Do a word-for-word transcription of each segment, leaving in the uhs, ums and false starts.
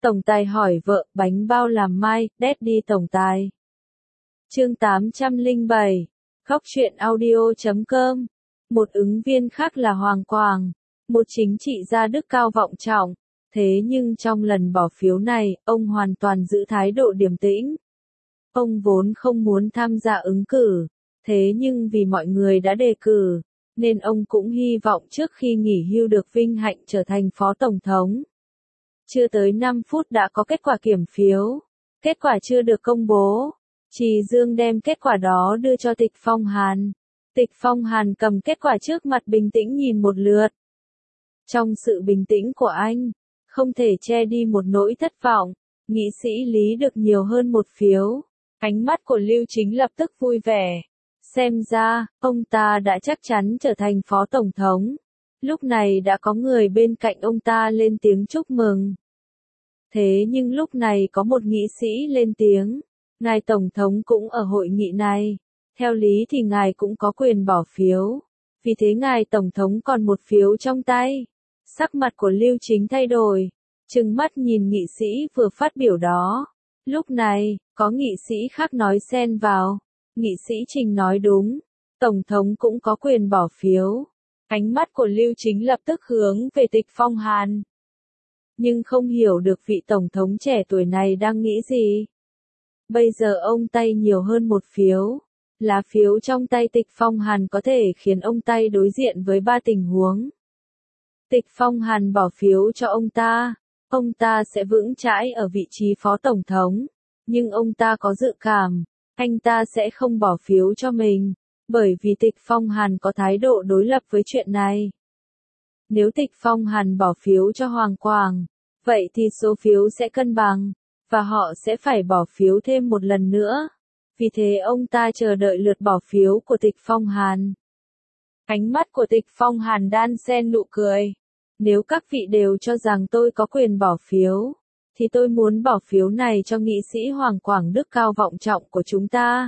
Tổng tài hỏi vợ, bánh bao làm mai, Daddy tổng tài. Chương tám trăm lẻ bảy, Góc truyện audio chấm com. Một ứng viên khác là Hoàng Quảng, một chính trị gia đức cao vọng trọng. Thế nhưng trong lần bỏ phiếu này, ông hoàn toàn giữ thái độ điềm tĩnh. Ông vốn không muốn tham gia ứng cử, thế nhưng vì mọi người đã đề cử, nên ông cũng hy vọng trước khi nghỉ hưu được vinh hạnh trở thành phó tổng thống. Chưa tới năm phút đã có kết quả kiểm phiếu. Kết quả chưa được công bố. Trì Dương đem kết quả đó đưa cho Tịch Phong Hàn. Tịch Phong Hàn cầm kết quả trước mặt bình tĩnh nhìn một lượt. Trong sự bình tĩnh của anh, không thể che đi một nỗi thất vọng. Nghị sĩ Lý được nhiều hơn một phiếu. Ánh mắt của Lưu Chính lập tức vui vẻ. Xem ra, ông ta đã chắc chắn trở thành phó tổng thống. Lúc này đã có người bên cạnh ông ta lên tiếng chúc mừng. Thế nhưng lúc này có một nghị sĩ lên tiếng. Ngài Tổng thống cũng ở hội nghị này. Theo lý thì ngài cũng có quyền bỏ phiếu. Vì thế ngài Tổng thống còn một phiếu trong tay. Sắc mặt của Lưu Chính thay đổi. Trừng mắt nhìn nghị sĩ vừa phát biểu đó. Lúc này, có nghị sĩ khác nói xen vào. Nghị sĩ Trình nói đúng. Tổng thống cũng có quyền bỏ phiếu. Ánh mắt của Lưu Chính lập tức hướng về Tịch Phong Hàn. Nhưng không hiểu được vị tổng thống trẻ tuổi này đang nghĩ gì. Bây giờ ông tay nhiều hơn một phiếu. Lá phiếu trong tay Tịch Phong Hàn có thể khiến ông tay đối diện với ba tình huống. Tịch Phong Hàn bỏ phiếu cho ông ta. Ông ta sẽ vững chãi ở vị trí phó tổng thống. Nhưng ông ta có dự cảm. Anh ta sẽ không bỏ phiếu cho mình. Bởi vì Tịch Phong Hàn có thái độ đối lập với chuyện này. Nếu Tịch Phong Hàn bỏ phiếu cho Hoàng Quảng, vậy thì số phiếu sẽ cân bằng, và họ sẽ phải bỏ phiếu thêm một lần nữa. Vì thế ông ta chờ đợi lượt bỏ phiếu của Tịch Phong Hàn. Ánh mắt của Tịch Phong Hàn đan xen nụ cười. Nếu các vị đều cho rằng tôi có quyền bỏ phiếu, thì tôi muốn bỏ phiếu này cho nghị sĩ Hoàng Quảng đức cao vọng trọng của chúng ta.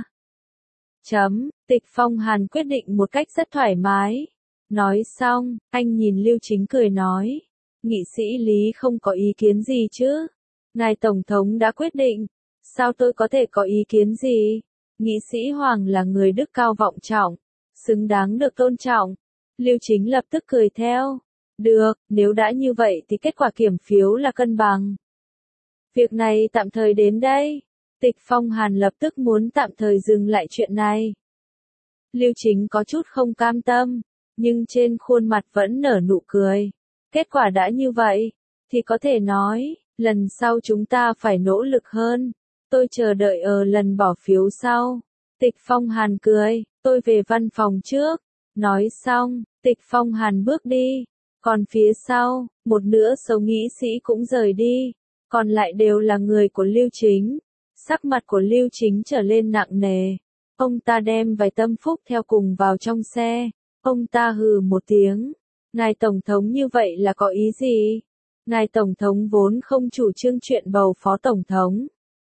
Chấm, Tịch Phong Hàn quyết định một cách rất thoải mái. Nói xong, anh nhìn Lưu Chính cười nói. Nghị sĩ Lý không có ý kiến gì chứ? Ngài Tổng thống đã quyết định. Sao tôi có thể có ý kiến gì? Nghị sĩ Hoàng là người đức cao vọng trọng, xứng đáng được tôn trọng. Lưu Chính lập tức cười theo. Được, nếu đã như vậy thì kết quả kiểm phiếu là cân bằng. Việc này tạm thời đến đây. Tịch Phong Hàn lập tức muốn tạm thời dừng lại chuyện này. Lưu Chính có chút không cam tâm, nhưng trên khuôn mặt vẫn nở nụ cười. Kết quả đã như vậy, thì có thể nói, lần sau chúng ta phải nỗ lực hơn. Tôi chờ đợi ở lần bỏ phiếu sau. Tịch Phong Hàn cười, tôi về văn phòng trước. Nói xong, Tịch Phong Hàn bước đi. Còn phía sau, một nửa số nghị sĩ cũng rời đi. Còn lại đều là người của Lưu Chính. Sắc mặt của Lưu Chính trở lên nặng nề. Ông ta đem vài tâm phúc theo cùng vào trong xe. Ông ta hừ một tiếng. Ngài Tổng thống như vậy là có ý gì? Ngài Tổng thống vốn không chủ trương chuyện bầu phó Tổng thống.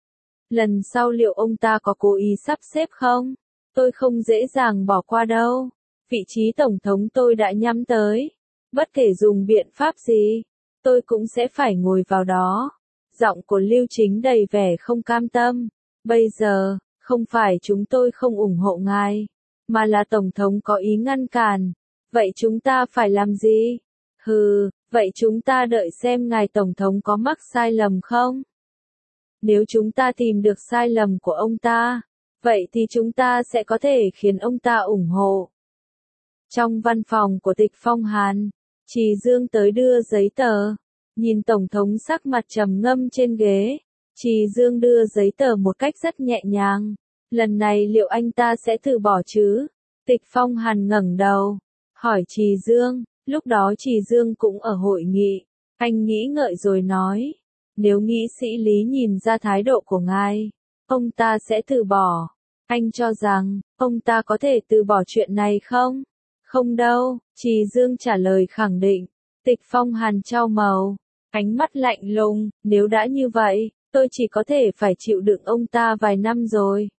Lần sau liệu ông ta có cố ý sắp xếp không? Tôi không dễ dàng bỏ qua đâu. Vị trí Tổng thống tôi đã nhắm tới. Bất kể dùng biện pháp gì, tôi cũng sẽ phải ngồi vào đó. Giọng của Lưu Chính đầy vẻ không cam tâm. Bây giờ, không phải chúng tôi không ủng hộ ngài, mà là Tổng thống có ý ngăn cản. Vậy chúng ta phải làm gì? Hừ, vậy chúng ta đợi xem ngài Tổng thống có mắc sai lầm không? Nếu chúng ta tìm được sai lầm của ông ta, vậy thì chúng ta sẽ có thể khiến ông ta ủng hộ. Trong văn phòng của Tịch Phong Hàn, Trì Dương tới đưa giấy tờ. Nhìn Tổng thống sắc mặt trầm ngâm trên ghế, Trì Dương đưa giấy tờ một cách rất nhẹ nhàng. Lần này liệu anh ta sẽ từ bỏ chứ? Tịch Phong Hàn ngẩng đầu, hỏi Trì Dương. Lúc đó Trì Dương cũng ở hội nghị. Anh nghĩ ngợi rồi nói. Nếu nghị sĩ Lý nhìn ra thái độ của ngài, ông ta sẽ từ bỏ. Anh cho rằng, ông ta có thể từ bỏ chuyện này không? Không đâu, Trì Dương trả lời khẳng định. Tịch Phong Hàn chau màu, ánh mắt lạnh lùng. Nếu đã như vậy, tôi chỉ có thể phải chịu đựng ông ta vài năm rồi.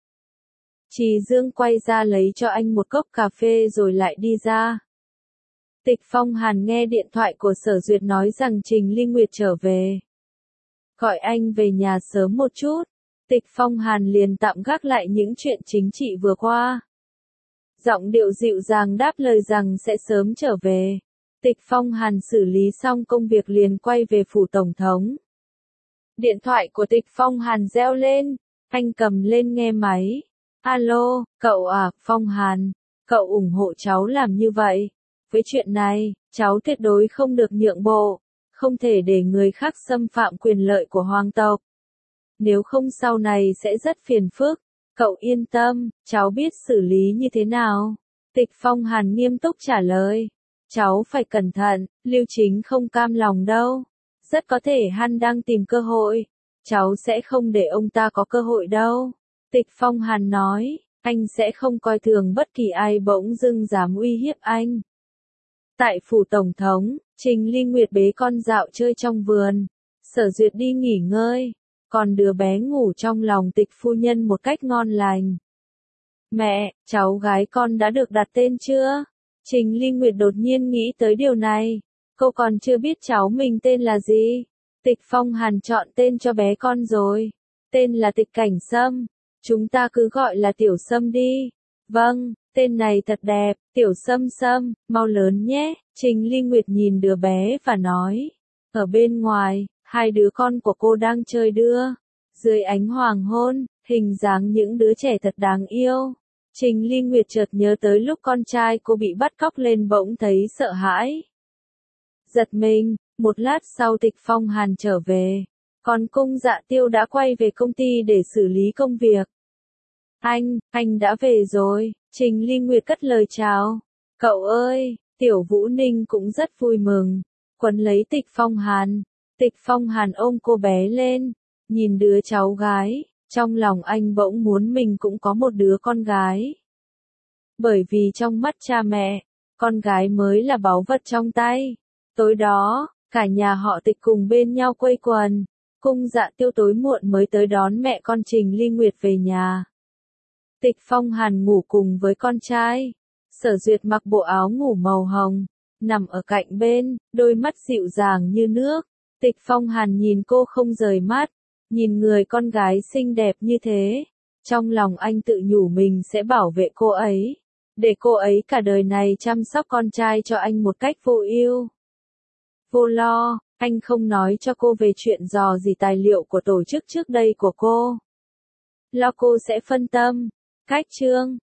Trì Dương quay ra lấy cho anh một cốc cà phê rồi lại đi ra. Tịch Phong Hàn nghe điện thoại của Sở Duyệt nói rằng Trình Ly Nguyệt trở về. gọi anh về nhà sớm một chút. Tịch Phong Hàn liền tạm gác lại những chuyện chính trị vừa qua. Giọng điệu dịu dàng đáp lời rằng sẽ sớm trở về. Tịch Phong Hàn xử lý xong công việc liền quay về phủ tổng thống. Điện thoại của Tịch Phong Hàn reo lên, anh cầm lên nghe máy. Alo, cậu à, Phong Hàn, cậu ủng hộ cháu làm như vậy. Với chuyện này, cháu tuyệt đối không được nhượng bộ, không thể để người khác xâm phạm quyền lợi của hoàng tộc. Nếu không sau này sẽ rất phiền phức. Cậu yên tâm, cháu biết xử lý như thế nào. Tịch Phong Hàn nghiêm túc trả lời. Cháu phải cẩn thận, Lưu Chính không cam lòng đâu. Rất có thể hắn đang tìm cơ hội. Cháu sẽ không để ông ta có cơ hội đâu. Tịch Phong Hàn nói, anh sẽ không coi thường bất kỳ ai bỗng dưng dám uy hiếp anh. Tại phủ tổng thống, Trình Ly Nguyệt bế con dạo chơi trong vườn. Sở Duyệt đi nghỉ ngơi. Còn đứa bé ngủ trong lòng Tịch phu nhân một cách ngon lành. Mẹ, cháu gái con đã được đặt tên chưa? Trình Ly Nguyệt đột nhiên nghĩ tới điều này. Cô còn chưa biết cháu mình tên là gì. Tịch Phong Hàn chọn tên cho bé con rồi. Tên là Tịch Cảnh Sâm. Chúng ta cứ gọi là Tiểu Sâm đi. Vâng, tên này thật đẹp, Tiểu Sâm Sâm, mau lớn nhé. Trình Ly Nguyệt nhìn đứa bé và nói. Ở bên ngoài, hai đứa con của cô đang chơi đưa. Dưới ánh hoàng hôn, hình dáng những đứa trẻ thật đáng yêu. Trình Ly Nguyệt chợt nhớ tới lúc con trai cô bị bắt cóc lên bỗng thấy sợ hãi. Giật mình, một lát sau Tịch Phong Hàn trở về. Còn Cung Dạ Tiêu đã quay về công ty để xử lý công việc. Anh, anh đã về rồi. Trình Ly Nguyệt cất lời chào. Cậu ơi, Tiểu Vũ Ninh cũng rất vui mừng. Quấn lấy Tịch Phong Hàn. Tịch Phong Hàn ôm cô bé lên. Nhìn đứa cháu gái. Trong lòng anh bỗng muốn mình cũng có một đứa con gái. Bởi vì trong mắt cha mẹ, con gái mới là báu vật trong tay. Tối đó, cả nhà họ Tịch cùng bên nhau quây quần. Cung Dạ Tiêu tối muộn mới tới đón mẹ con Trình Ly Nguyệt về nhà. Tịch Phong Hàn ngủ cùng với con trai. Sở Duyệt mặc bộ áo ngủ màu hồng, nằm ở cạnh bên, đôi mắt dịu dàng như nước. Tịch Phong Hàn nhìn cô không rời mắt, nhìn người con gái xinh đẹp như thế. Trong lòng anh tự nhủ mình sẽ bảo vệ cô ấy, để cô ấy cả đời này chăm sóc con trai cho anh một cách vô ưu, vô lo. Anh không nói cho cô về chuyện dò dỉ tài liệu của tổ chức trước đây của cô. Lo cô sẽ phân tâm. Cách chương